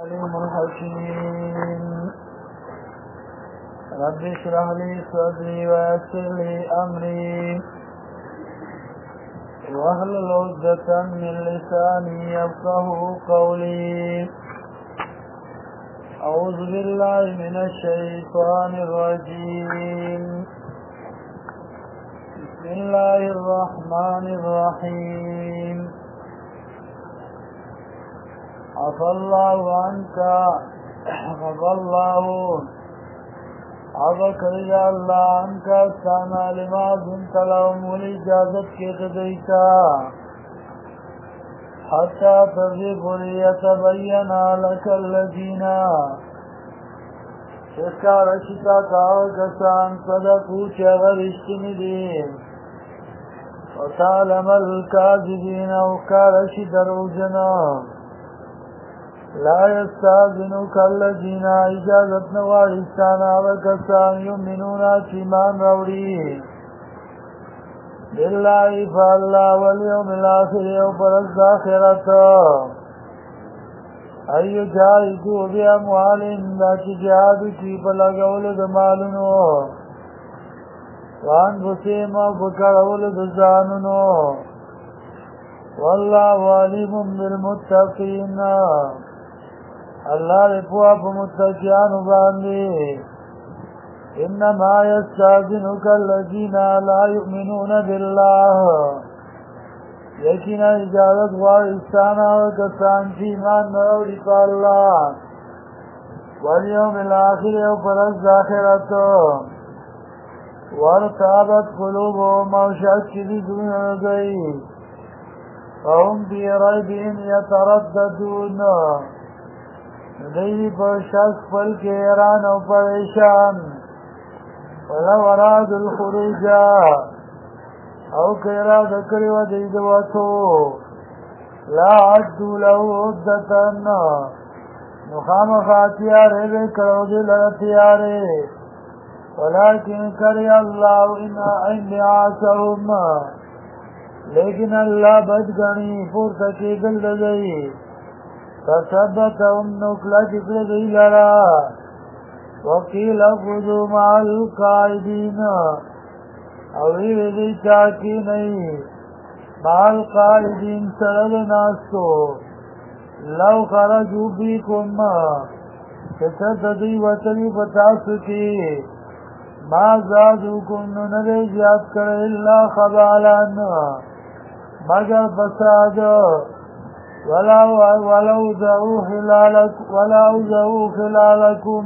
عليم الحكيم رب اشرح لي صدري ويسر لي أمري واحلل عقدة من لساني يفقه قولي أعوذ بالله من الشيطان الرجيم بسم الله الرحمن الرحيم عفى الله عنك عفى الله عفى رضا الله عنك استعمى لما كنت لهم والإجازة كتديتا حتى تذيب ليتبين لك الذين شكار شتا كسان صدقوا شغل اشتندين وتعلم الكاذبين وكار شدروجنا لا يستاذنك الذين اجازت نوارستانا وكسان يؤمنون ایمان روڑی بالله فالله واليوم الاخر وبرز آخرت ایو جاہدو باموالهم لاچی جہادو کی پلگول دمالنو وانفسهم بکرول دزاننو والله علیم بالمتقین اللہ رفوا بمتقیان باندے انما يستاذنك الذين لا يؤمنون بالله یقینا اجازت وارستانا وکسان چی ایمان نروڑی پا اللہ والیوم الاخر وپرز آخرت وارتابت قلوبهم وشاک چیزی دون گئی وهم بی ریبهم یترددون دیوی پر شک پل کے ایران و پریشان ولو اراد الخروج او کیرا ذکر و دیدواتو لا عدو له عدتن نخام خاتیارے بے کرو دل رتیارے ولیکن کری اللہ ان بعاثهم لیکن اللہ بدگنی پورتکی دل دگئی فثبتهم نکلا جکل دی لرا وقیل خذوا مع القائدین اوی ویدی چاکی نہیں مع القائدین سرد ناستو لو خرجو بیکم کسد دی وطنی پتاسو کی ما زادوکم نندے زیاد کرے اللہ خبالان مگر فساد ولو ذو خلالکم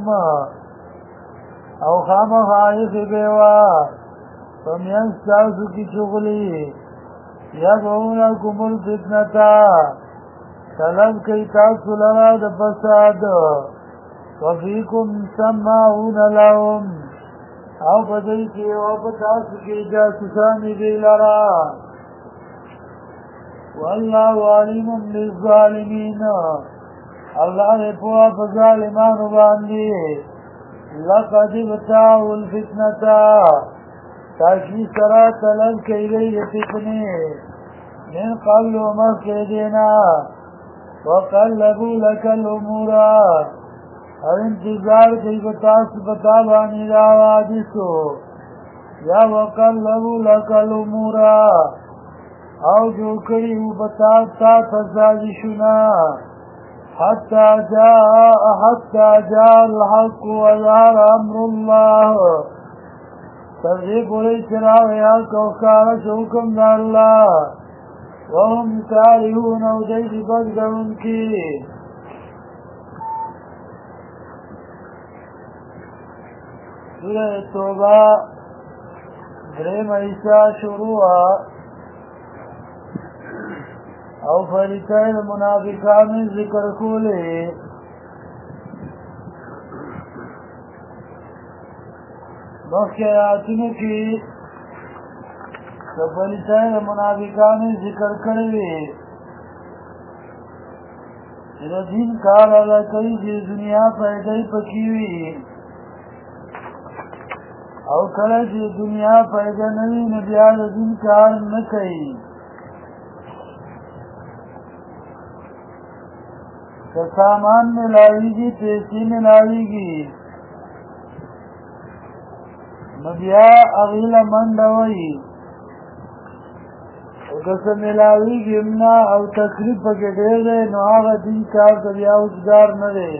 او خام خائف بیوا فمین ستاسو کی چغلی یدعونکم الفتنتا طلب کئی تاسو لرا دا فساد وفیکم سماعون لهم او بدئی کی او پتاسو کی جاسوسانی دی لرا واللہ علیم بالظالمین اللہ نے پوا بظالمان باندی لقد ابتاعوا الفتنة تاکی سرا طلب کی گئی فتنے من قبل مخدینا وقلبوا لك الامور اور انتظار کی بتاس بتابانی راوادسو یا وقلبوا لك الامور او جو کری بتاتا تزادشنا حتى جاء الحق وظهر امر الله ترغیب علی چراغ حق و کارش حکم دا اللہ وهم کارہون او جید بدگرون کی سورہ توبہ درم عیسیٰ شروع او فریقین منافقان ذکر کولے مخی آیاتنو کی فریقین منافقان ذکر کروے دین کار اللہ کئی دی دنیا پیدای پکیوی او کله چې دنیا پیدا نوی نبیا د دین کار نه کوي که سامان ملاویږي پیسې ملاویږي نو بیا هغې له منډه وایي او که څه ملاویږي هم نه او تکلیف پکې ډېر دی نو هغه دین کار ته بیا اوسګار نه دی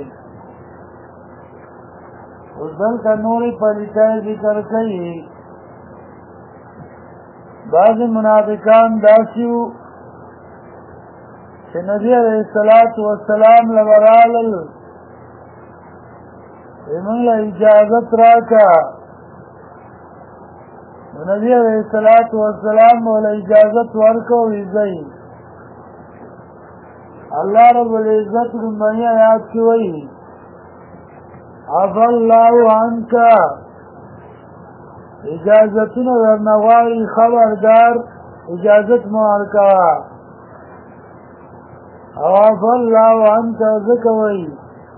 اوس دلته نورې پلیتۍ ذکر کوي بعضې منافقان داسې وو چې نبي علیه الصلاة والسلام له به رالل موږ له اجازت راکړه نو نبي علیه الصلاة والسلام له اجازت ورکړه وی ځئ الله رب العزت لومړني آیات کې وایي عفا الله عنک اجازتونه درنه غواړي خبردار اجازت مه ورکوه او عفا الله عنک ځکه وایي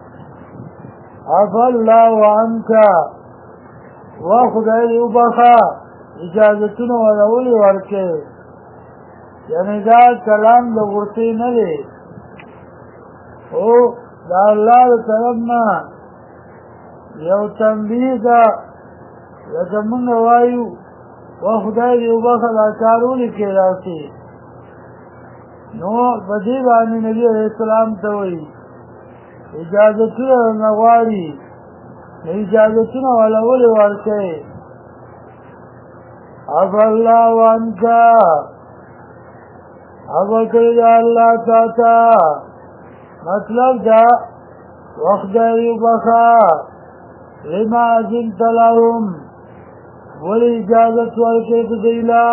عفا الله عنک و خدای وبخه اجازتونه وله ولې ورکړې یعنې دا کلام د غوسې نه دی او د الله د طرف نه یو تنبیه ده لکه موږ وایو و خدای دې وبخه دا کار ولې کې داسې نو په دې باندې نبي علیه السلام ته وایي اجازتونه درنه غواړي اجازتونه وله ولې ورکوې عفا الله عنک عفا کړي ده الله تا ته مطلب دا وخدای وبخه لما اذنت لهم ولې اجازت ورکړې په دوی له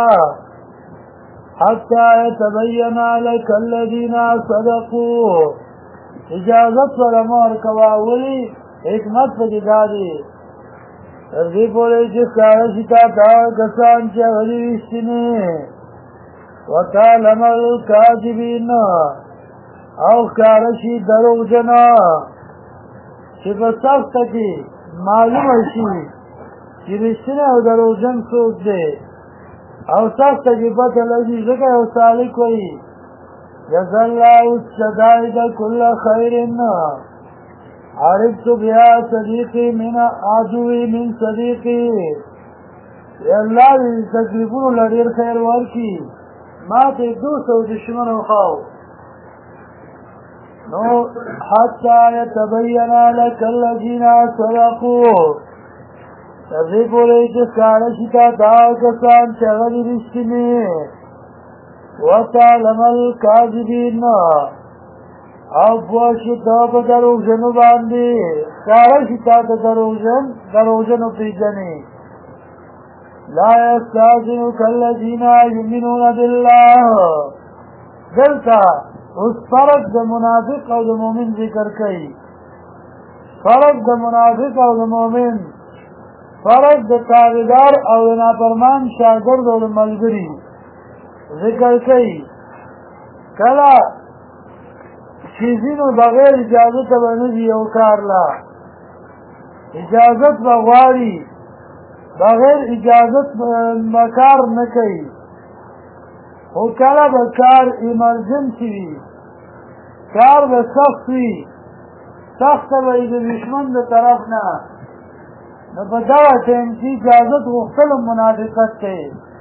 حتى يتبين لك الذين صدقوا اجازت ولا مه ورکوه ولې حکمت پکې دا دی تر دې پورې چې ښکاره شي تا ته کسان چې هغه دي رښتینې وتعلم الکاذبین او ښکاره شي دروغجنه چې په سخته کې معلومه شي چې رښتینی او دروغجن څوک دی او سخته کې پته لګي ځکه یو سالک وایي جزا الله الشدائد كل خير عرفت بها صديقي من عدوي من صديقي يا الله تقريبون لدير خير وركي ما تدوسوا دشمنوا خاو نو حتى يتبين لك الذين صدقوا تقريبوا ليك كارشتا داو كسان شغل رشتني وتعلم الكاذبين او پوشی تو پا دروغجنو باندی کارشی تا تا دروغجنو پیجنی لا یستاذنو کالذین یؤمنون بالله دلتا اس فرق دا منافق او دا مومن ذکر کئی فرق دا منافق او دا مومن فرق دا تابعدار او دا نافرمان شاگرد او دا ملگری ذکر کئی کلا چیزینو بغیر اجازت بنجی یو کار لا اجازت بغواری بغیر اجازت مکار نکی او کلا بکار ایمرجنسی وی کار بسخت وی سخت بای دا دشمن دا طرف نا نپداوه چینچی اجازت غختل منافقت تی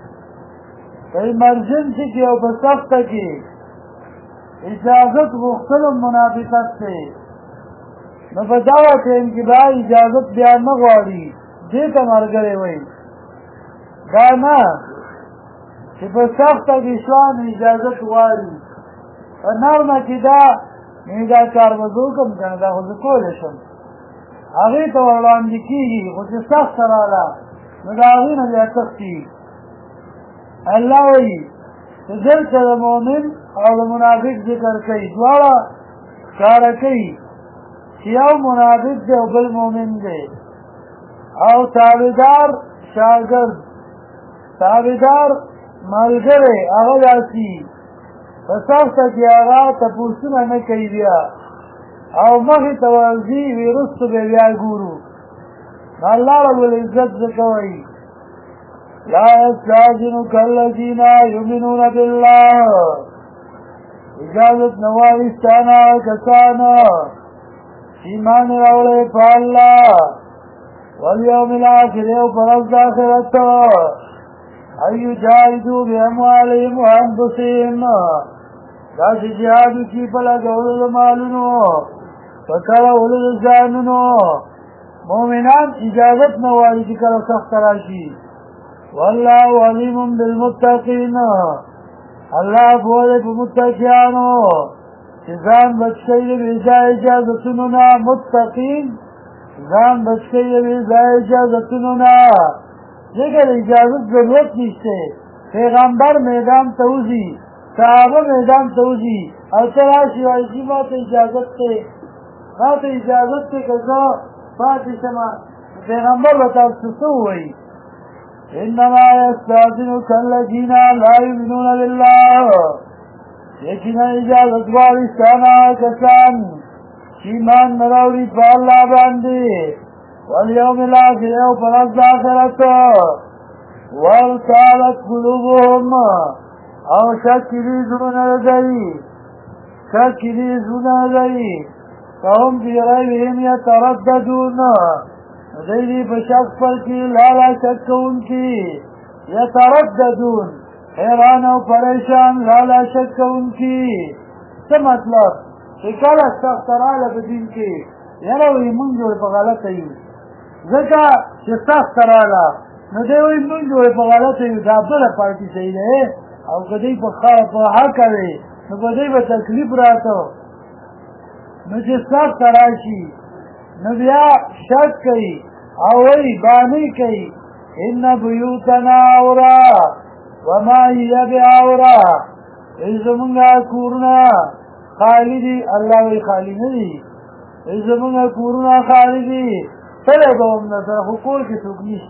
ایمرجنسی کی او بسخت کی اجازت غختل منافقت سے نفداوت ان کی بھائی اجازت بیان نغواری دیتا مرگرے وی دانا چی پر سخت اگشوان اجازت غواری نرمه کی دا نیدا کار مزو کم کنه دا خود کولشم آغی تا ورلان دکیگی خود سخت رالا ندا آغی نبیا تختی اللہ وی دلته د مؤمن او د منافق ذکر کوي دواړه ښکاره کوي چې یو منافق دی او بل مؤمن دی او تابعدار شاګرد تابعدار ملګری هغه داسې په سخته کې هغه تپوسونه نه کوي بیا او مخې ته ورځي وي وروسته به بیا ګورو الله رب العزت ځکه وایي لا يستاذنك الذين يؤمنون بالله اجازت نوالی ستانا کسانا ایمان راوڑے پا اللہ والیوم الاخر او پرز آخرت ایو جاہدو بی اموالیم و انفسیم داسی جہادو کی پلک اولد مالونو فکر اولد زانونو مومنان اجازت نوالی کی کل سخت راشی واللہ علیم بالمتقین اللہ بولے بمتقیانو زان بچکئی بیزا اجازتنونا متقین زان بچکئی بیزا اجازتنونا لیکن اجازت ضرورت نیستے پیغمبر میدان توزی صحابہ میدان توزی اور تراشی وائزی ما تا اجازت تے کزا فاتی شما پیغمبر بتا سسو ہوئی انما يستاذنك الذين لا يؤمنون بالله لیکن اجازت والی سانا کسان ایمان نراوری پا اللہ باندی والیوم الاخر او پرز آخرت وارتالت قلوبهم او شکلی زون رضی فهم فی غیبهم یترددون دیلی بشک پر کی لالا شک ان کی یترددون حیران و پریشان لالا شک ان کی سا مطلب شکل سخت رالا بدین کی یروی من جوڑ پا غلط ایو زکا چه سخت رالا ندیوی من جوڑ پا غلط ایو دابدل پارٹی صحیح ہے او کدی پا خواه پا حق کرے نکدی پا تکلیف راتو نچه سخت راشی نبیا شک کئی اوی بانی کئی ان بیوتنا عورا وما هی بعورا ازمونگا کورنا خالی دی اللہ وی خالی ندی ازمونگا کورنا خالی دی تلے باوم نظر خو کور کی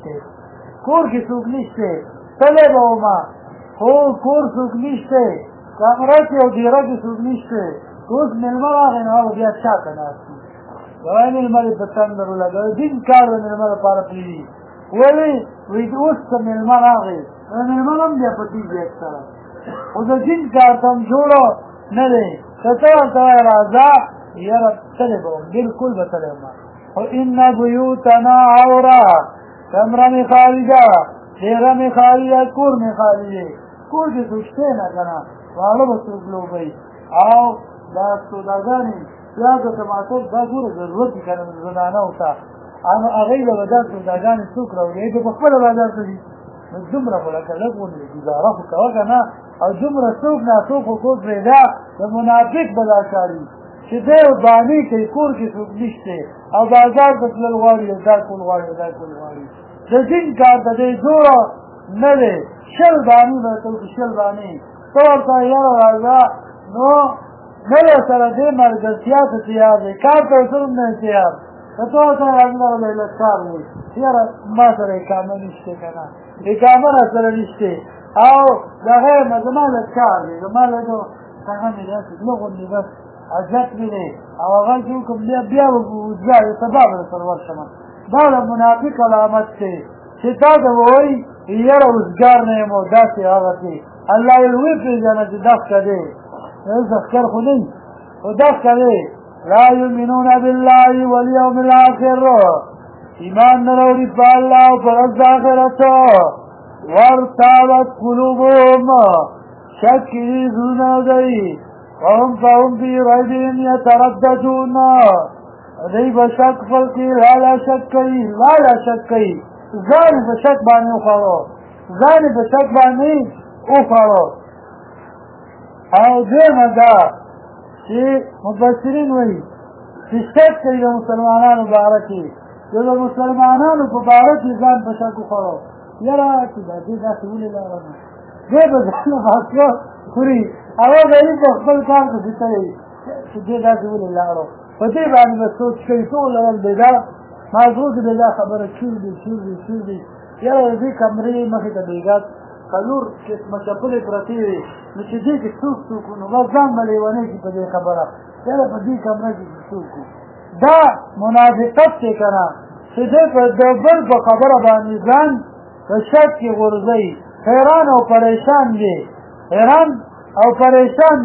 سوک نشتے تلے باوما خو کور سوک نشتے کامراتی او دیرہ کی سوک نشتے اوس ملمر آغی نواب بیا چاکا ناستی گوائی ملمر پتندرو لگا دین کار دا ملمر پارا پلیدی ولی وید اوس تا ملمر آغی ملمر هم بیا پتیجی اکترا او دا دین کار تم جوڑو ندی تتوان توائی رازا یرا تلبا بالکل بتلبا و ان بیوتنا عورا کمرمی خالیدہ دیرمی خالیدہ کورمی خالیدہ کور کی سوچتے نا کنا والا بسوک لو بی آو دا سوداگانی پیاز و تماتر دا گور ضرورتی کنم زنانه ہوتا اما اغیل و دا سوداگانی سوک رو گئی تو بخبر بازار سدی جمره بلکه لگون گزاره خو کوه نه او جمره سوک ناسوک و کوک ریدا دا منافق بلاشاری چه دیو بانی که کور که سوک نشته او بازار تطلل غاری دا کل غاری دا جن کار دا دی جورا نده شل بانی بایتو که شل بانی طورتا یار رازا نو نلو سر دے مرگزیات تیار دے کار تو ظلم نہیں تیار تو سر اللہ علیہ لکار ہوئی یار ما سر اکامہ نشتے کنا اکامہ نا سر نشتے او لغیر مزمان لکار دے زمان لگو تغنی راسد لغن نبس عجت ملے او اغل جوکم بیا وزیار اتباب رسر ورشما دالا منافق علامت سے چتا دوئی یار وزگار نیمو داسی آغتی اللہ الوی پی جانا دخ کدے ذکر خودی ودخ کرے لا یؤمنون بالله والیوم الاخر ایمان نروری پا اللہ و پرز آخرت وارتابت قلوبهم شکلی زونا گئی وهم فی ریبهم یترددون دی بشک فلکی لا شک کئی زانی بشک بانی اخارو او دیم دا چی مبصرین وی چی شک کئی دا مسلمانانو بارکی جو دا مسلمانانو پا بارکی زان پشکو خورو یرا چی دا دی دا سبولی لارنا دی بزانو باسکو خوری او دا این بخبل کار کو سیتایی چی دی دا سبولی لارو پا دی بانی بسوچ کئی تو لول بیدا مازغو که بیدا خبر چور دی یرا دی کمری مخی تا بیگات کلور قسمه چپلی پرتی وی نو چې دې کې څوک نو بس ځان به لیونی شي په دې خبره یاره په دې کمره کې څوک دا منافقت دی که نه چې دی په د بل په خبره باندې ځان په شک کې غورځوي حیران او پریشان دی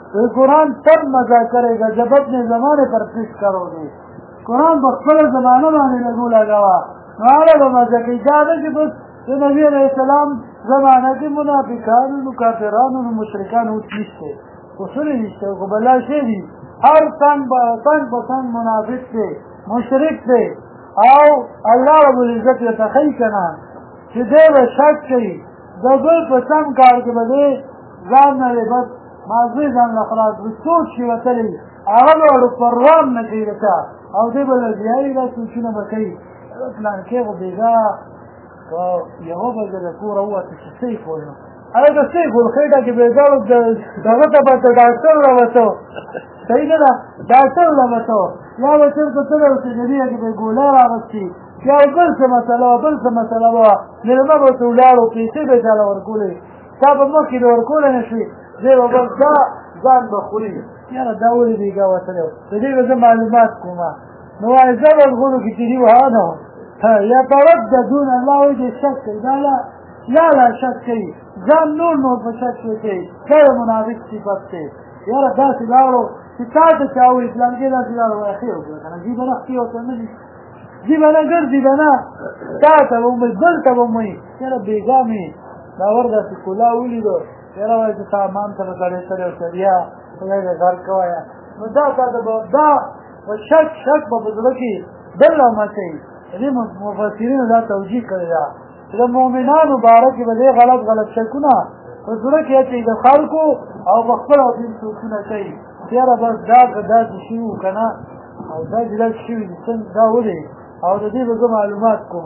قرآن تب مزہ کرے گا جب اپنے زمانے پر پیش کرو گے. قرآن بخبر زمانہ باندې لګو لګوا نواله به مزه کوي. دا ده چې بس د نبي علیه السلام زمانه کې منافقانو کافرانو مشرکانو اوس نشته اصول نشته خو بلا شی دي هر څنګ په څنګ منافق دی مشرک دی او الله رب العزت یې تخی کنه چې دی به شک کوي د بل په سم کار کې به دی ځان نه بس مازې ځان له خلاص سوچ شي وتلی هغه به ورو پروام نه کوي ورته او دی به لګیایي دا سوچونه به کوي پلان کې خو بېګا یوه بجه د کوره ووته چې سیف وایو هغه د سیف الخېټه کې بېګا دغه ته به ډاکټر راوته صحیح نه ده ډاکټر راوته یا به چېرته تللی و چې جدیه کې به ګوله راغستي یا بل څه مسله وه بل څه مسله وه مېلمه به ورته ولاړو پیسې به یې چاله ورکولې تا به مخکې د ورکولی نه شوې دی به بس دا ځان به خوري یاره دا ولې بېګا وتلی و د دې به زه معلومات کوم نو وایي زه به غولو کې تېري وهانه یترددون الله وایي دې شک کوي دا لا شک کوي ځان نور په شک کې کوي دا د منافق صفت دی یاره داسې لاړو چې تا ته چا وایي فلان کې داسې لاړو وایي خیر وکړه که نه ځي به نه ښکي ورته نه ځي ځي به نه ګرځي به نه تا ته به وموي بل ته به وموي یاره بېګا مې دا ور داسې کلا ولیدو یاره وایي چې سامان ته به سړی سړی ورته بیا خدای دې غر که وایه نو دا تا ته به دا په شک به په زړه کې بل رامچوي دې مفسرینو دا توجیه کړې ده چې د مؤمنانو باره کې به دې غلط شکونه په زړه کې اچوي د خلکو او په خپل او دین سوچونه کوي چې یاره بس دا داسې شوي وو که نه او دا چې داسې شوي دي څنګه دا ولې او د دې به زه معلومات کوم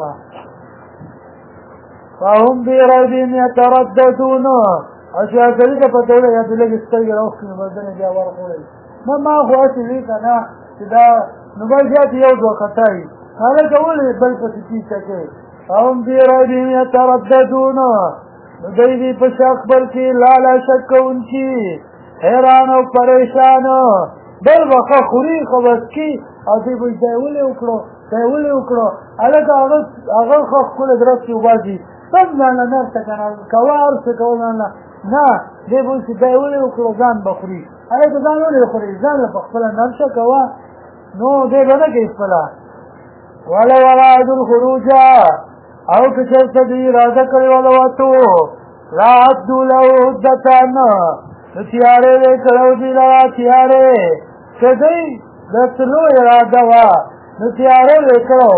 فهم بريبهم يترددون او چې عسلي ته پته وله یا دې لږې سترګې راوښکي نو بس دنې بیا ورغوړوي نه ما خو هسې وي که نه چې دا نو بل زیات یو دوه خطایي هلکه ولې بل پسې پیچه کوي هم بريبهم يترددون نو دوی دي په شک بل کې لالا شک کوونکي حیران او پریشان بل به ښه خوري ښه بس کي او دوی به دا یې ولې وکړو هلکه هغه ښه ښکلی درس کې وباسي سم ځان له نرسه که نه کوه هر څه کوه ځان له نه دی به وایي چې دا یې ولې وکړو ځان به خوري هلکه ځان ولې خوري ځان له په خپله نرسه کوه نو دی به نه کوي خپله ولو ارادوا الخروج او که چېرته دوی اراده کړې وه د وتو لعدوا له عدة نو تیارې به یې کړی دوی لره تیارې که دوی د تلو اراده وه نو تیارې به یې کړو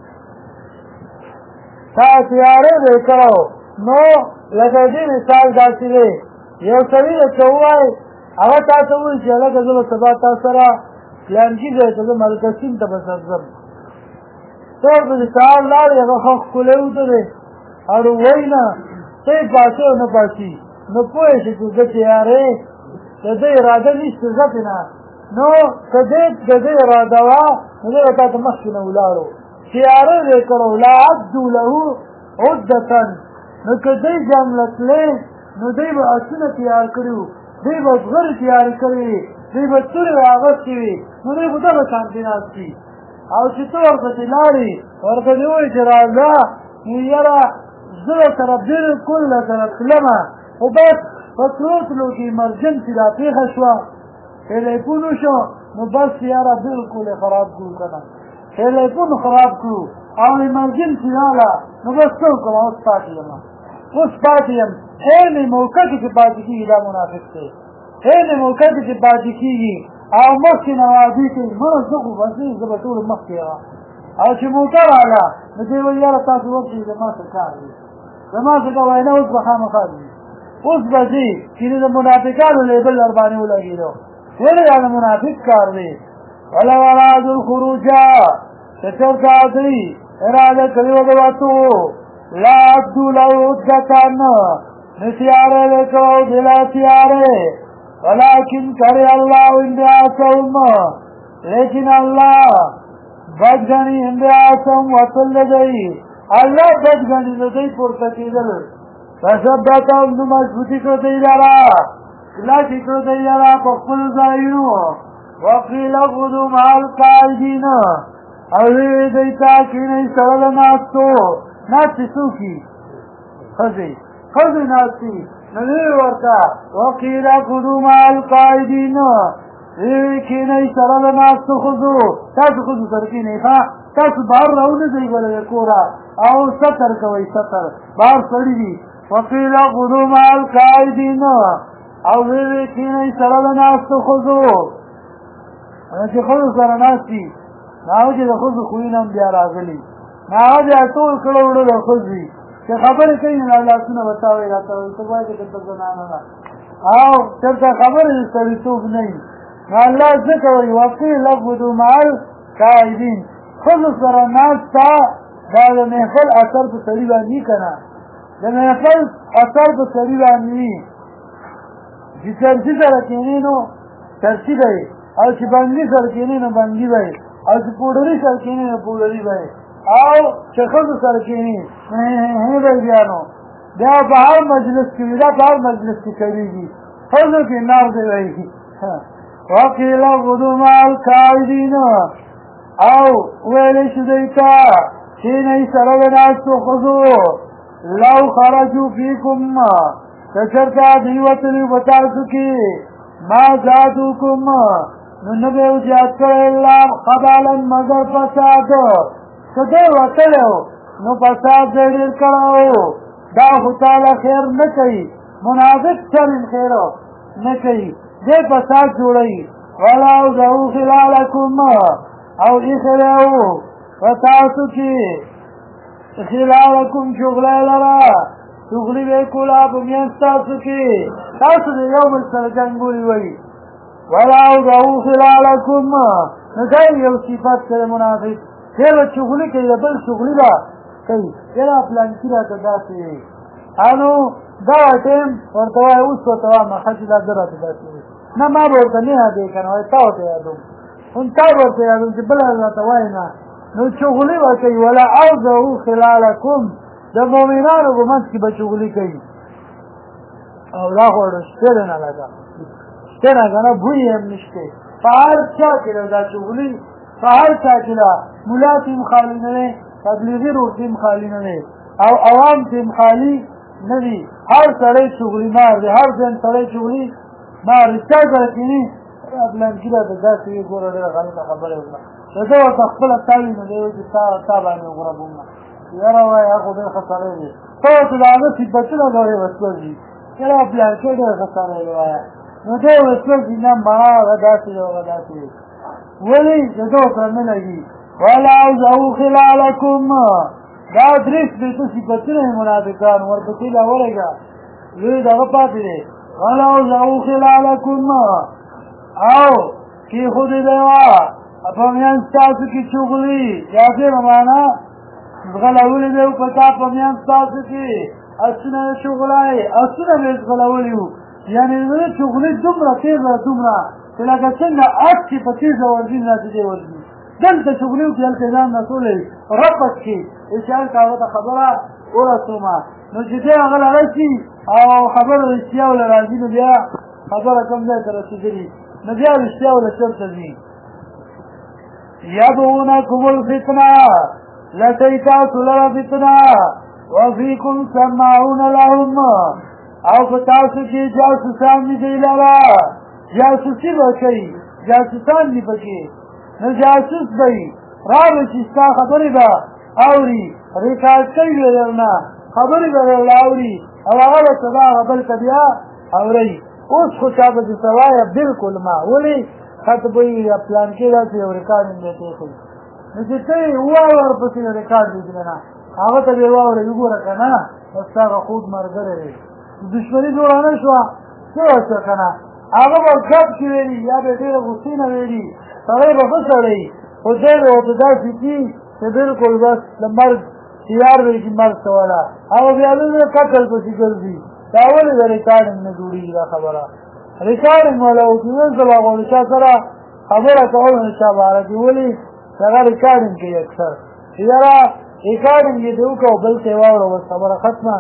تیارې به یې کړو نو لکه دې مثال داسې دی یو سړي ته چې ووایي هغه تا ته ووایي چې هلکه زه به سبا تا سره پلانکي ځای ته ځم هلکه سیند ته به ځم ته ورته چې سهار لاړې هغه ښه ښکلی وته دی او وایي نه ته یې پاسې او نه پاسي نو پوه شي چې زه تیارې د ده اراده نشته زه پې نه نو که د ده اراده وه نو دی به تا ته مخکې نه ولاړو تیاره به یې کړو لا عدو له عدة نو که دی جمله تلې نو دی به اسونه تیار کړي وو دی به زغرې تیارې کړې وي دی به تورې راغستې وي نو دی خو دغه شانتې ناست وي او چې ته ورپسې لاړې ورته دې ووایي چې راځه نو یاره زه سره بلکل سره تلمه خو بس په تلو کې ایمرجنسي دا پېښه شوه ټلیفون وشو نو بس یاره بلکل یې خراب کړو که نه ټلیفون خراب کړو او ایمرجنسي راغله نو بس څه وکړم اوس پاتې یم عین موقع کې چې پاتې کېږي دا منافق دی عین موقع کې چې پاتې کېږي او مخکې نه وعدې کوي مړه زه خو بس زه به ټولو مخکې یم او چې موقع راغله نو دی وایي یاره تاسو وکړئ زما څه کار دی زما څه که وینا اوس به خامخا ځي اوس به ځي چې د منافقانو لیبل در باندې ولګېدو ولې دا د منافق کار دی ولو ارادوا الخروج که چېرته دوی اراده کړې وه د وتو لا عدوا له عدة نو تیارې به یې کړو دې له تیارې ولكن کرے اللہ انبیاءهم لیکن اللہ بدگنی انبیاءهم وصل دی اللہ بدگنی دی پورته کېدل فثبتهم نو مضبوطي کړو دی لرا کلکې کړو دی لرا په خپلو ځایونو وقیل اقعدوا مع القاعدین او ویې دی ته کښېنئ سره د ناستو ناستې څوک ښځې ناستې نوی ورطا وقیلا قدو مع القائدین کینی سرد ناستو خودو تاسو خودو سرکینی تاسو بار راونه دی بلد کورا او ستر کوئی ستر بار سڑی دی وقیلا قدو مع القائدین او کینی سرد ناستو خودو چې خودو سره ناستی ناو چې د خودو خوینم بیا راغلی ناو بیا ټول کړه وړه د خودوی چې خبرې کوي نه لاسونه بتاوي راته وایي ته وایي چې د زنانه نه او چېرته خبرې د سړیتوب نه وي نو الله ځکه وایي وقیل اقعدوا مع القاعدین ښځو سره ناسته دا د محفل اثر په سړي باندې وي که نه د محفل اثر په سړي باندې وي چې چرسي سره کښېنې نو چرسي به یې او چې بندي سره کښېنې نو بندي به یې او چې پوډري سره کښېنې نو پوډري به یې او چې ښځو سره کښېني به بیا نو بیا په هر مجلس کې وي دا په هر مجلس کې کړېږي ښځو کې نار دی وایي وقیل اقعدوا مع القاعدین او ویلی شو دوی ته کښېنئ سره د ناستو ښځو لو خرجوا فیکم که چېرته دوی وتلي په تاسو کې ما زادوکم نو نه به یې زیات کړی الا خبالا مګر فساد که دی وتلی نو فساد دی ډېر کړی دا خو تعالی خیر نه کوي منافق چرین خیر نه کوي دی فساد جوړوي ولا اوضعوا خلالکم او ایښی دی په تاسو کې خلالکم چغلی لره چغلي به یې کوله په منځ تاسو کې تاسو د یو بل سره جنګولي وایي ولا اوضعوا خلالکم نو دا یو صفت دی منافق دی به چغلي کوي د بل چغلي به کوي یاره پلانکي راته داسې وي انو دا ټیم ورته وایي اوس ورته وایم ښه چې دا ده راته داسې وي نه ما به ورته نه یادوي که نه وایي تا ورته یادوم هم تا به ورته یادوم چې بله راته وایي نه نو چغلي به کوي ولا اوضعوا خلالکم د مؤمنانو په منځ کې به چغلي کوي او دا خو شته دی نه لکه شته نه که نه بوی هم نشته په هر چا کې ده دا چغلي په هر چا کې ده ملا تیم خالي نه دی تبلیغي روح تیم خالي نه دی او عوام تیم خالي نه دي هر سړی چغلي مار دی هر ځین سړی چغلي مار دی چا سره کښېني پلانکي راته داسې وي ګوره ډېره غلطه خبره وکړه که ده ورته خپله تاوي نو دی وایي چې تا باندې وګوره بومه یاره وایي هغه خو ډېر ښه سړی دی ته ورته د هغه صفتونه لرې وسوځي یاره پلانکي ډېر ښه سړی دی وایه نو دی وسوځي نه مړه هغه داسې دی هغه داسې دی ولې چې ده ورته نه لګي ولا اوضعوا خلالکم دا درې شپېته صفتونه یې منافقان ورپسې لا ورېږه لوی دغه پاتې دی ولا اوضعوا خلالکم او کېښودې دی وه په میانځ تاسو کې چغلي یا دې په معنا ځغلولي دی په تا په میانځ تاسو کې اسونه یې چغلی اسونه به یې ځغلولي وو یعنې زه چغلي دومره تېزه دومره چې لکه څنګه اس چې په تېزه ورځي داسې دی ورځي دلته چغلي وکړي هلته یې ځان رسولی رپټ کې چې هلته هغه ته خبره ورسومه نو چې دی هغه له رسي او خبره رښتیا وله راځي نو بیا خبره کوم ځای ته رسېدلي نو بیا رښتیا وله چېرته ځي یبغونکم الفتنه لټئ تاسو لره فتنه وفیکم سماعون لهم او په تاسو کې جاسوسان دي دوی لره جاسوسي به کوي جاسوسان دي پکې نو جاسوس به وي راغی چې ستا خبرې به اوري ریکارډ کوي به درنه خبرې به درله اوري او هغه به څه ده هغه بل ته بیا اورئ اوس خو چا به درته وایه بلکل ما ولې ښه ته به وي پلانکې داسې یو ریکارډ هم دی پرېښوي نو چې ته یې ووایه ورپسې یو ریکارډ دی نه هغه ته به یې واورئ وګوره که نه بس تا هغه خود ملګری دی دشمني جوړه نه شوه څه وشوه که نه هغه به ګپ کې ویلي یا به ډېره غصې نه ویلي سړی به ښه سړی خو دی به ورته داسې کي چې بلکل بس د مرګ تیار وي چې مرګ ته وله هغه بیا دلته قتل پسې ګرځي دا ولې د ریکارډنګ نه جوړېږي دا خبره ریکارډنګ والا وکړي نن سبا خو د چا سره خبره کول نه چا باره کې ولې هغه ریکارډنګ کوي اکثر چې یاره ریکارډنګ یې دې وکړه او بل ته یې واوره بس خبره ختمه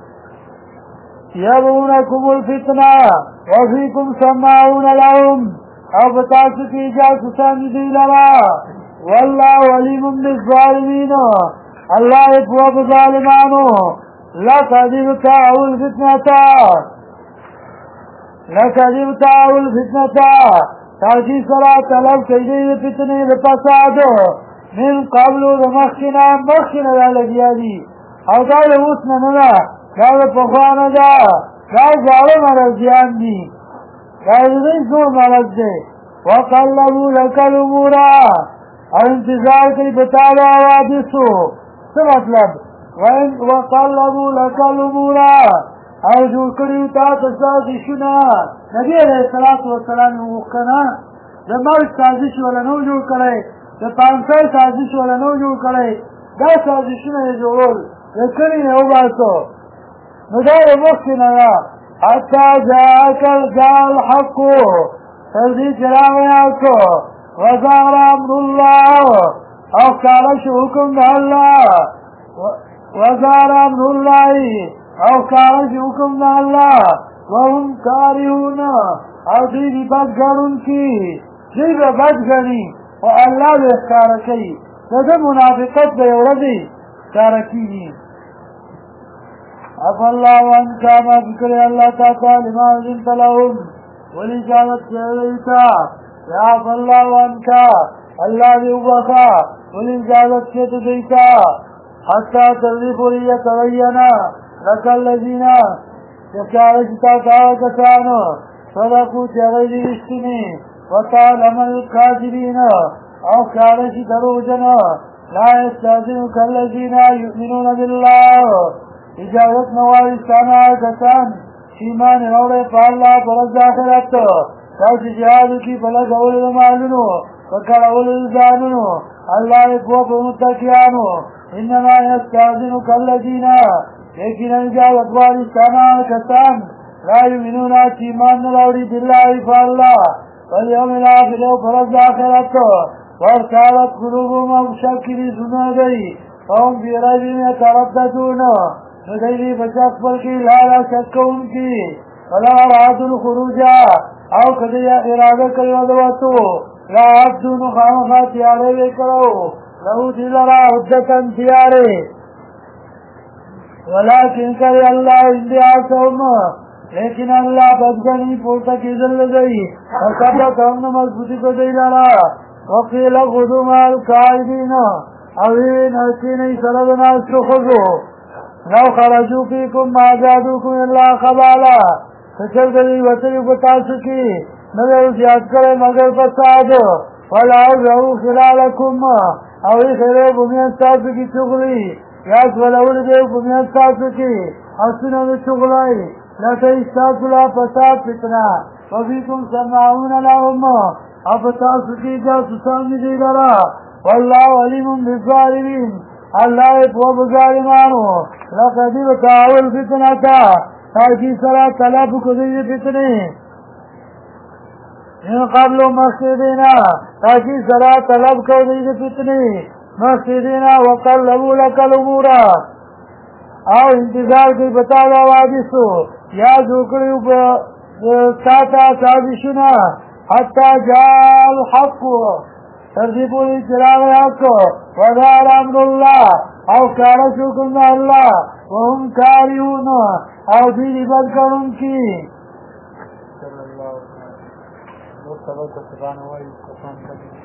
یبغونکم الفتنه وفیکم سماعون لهم او په تاسو کې جاسوسان دي دوی لره والله علیم بالظالمین الله یې پوه په ظالمانو لا تهدیبک او الفتنة لقد ابتغوا الفتنة تاکي سره طلب کوي د فتنې د فساد من قبل د مخکنا را لګیا دي او دا د اوس نه نه ده دا د پخوا نه ده دا زاړه مرضیان دي دا د دوی زوړ مرض دی وقلبوا لك الامور او انتظار کوي په تا د حوادثو څه مطلب وقلبوا لك الامور او جوړ کړي تا ته سازشونه نبی علیه الصلاة والسلام وکړه د مرګ سازش ولا نو جوړ کړی د پانسۍ سازش ولا نو جوړ کړی دا سازشونه یې جوړول د کړي نه وباسو نو دا یې مخکې نه ده حتی جاءک الحق تر دې چې راغی اوکو وظهر امر الله او ښکاره شو حکم د الله وظهر امر الله او ښکاره شو حکم د الله وهم کارهون او دوی به بد ګڼونکي دوی به بد ګڼي او الله به ښکاره کوي د ده منافقت به یې ورځې ښکاره کېږي عفا الله عنك معافي کړی الله تا ته لما أذنت لهم ولې اجازت کړی تا یا عفا الله عنك الله دې وبخه ولې اجازت کړی دوی ته حتی تر دې پورې یتبین لك الذین چکاره چې تا ته هغه کسانو صدقو چې هغوی دې رښتیني وتعلم الکاذبین او ښکاره شي دروغجن لا یستأذنک الذین یؤمنون بالله اجازت نوالی ستانا کسان ایمان راوڑے پا اللہ پرز آخرت تاسی جہادو کی پلک اولد مالونو فکر اولد زانونو اللہ اکوا پر متقیانو انما یستازنو کاللزین لیکن اجازت والی ستانا کسان لا یمنونا چی ایمان نراوڑی باللہ پا اللہ فالیوم الاخر او پرز آخرت ورسالت قلوبهم مشکلی سنا گئی فهم فی رجم یترددون ندیلی بچاک پر کی لالا شکون کی ولا رعد الخروج او کدی ارادہ کریو دواتو لا عبدون خامخا تیارے بے کرو لہو دیلرا حجتن تیارے ولیکن کری اللہ اندیاسهم لیکن اللہ بدگنی پورتا کی ذل دی وقبت ہم مضبوطی کو دیلرا وقیل خدوم القائدین اوین حسینی سردنا استخذو لو خرجو فیکم ما زادوکم اللہ خبالا فچل دلی وطنی بتاسو کی نظر زیاد کرے مگر فساد فلاو رہو خلالکم اوی خیرے بمیت تاسو کی چغلی یاس ولول دیو بمیت تاسو کی حسنو دی چغلائی لطی استاسو لا فساد فتنا وفیکم سمعون لهم افتاسو کی جاسو سامی دیگرا واللہ علیم بالظالمین اللہ پوب ظالمانو لقد ابتغوا الفتنة تاکي سره طلب کوي فتنه من قبل مخدینا تاکي سره طلب کوي فتنه مخدینا وقلبوا لك الامور او انتظار کوي بتا دا حادثو یا ذکرو په ساته سازشونه حتى جاء الحق ترجیبو چراغ حق وظهر امر الله او کار شکم الله وهم کاریون او دیدی بد کرن کی صلی اللہ علیہ وسلم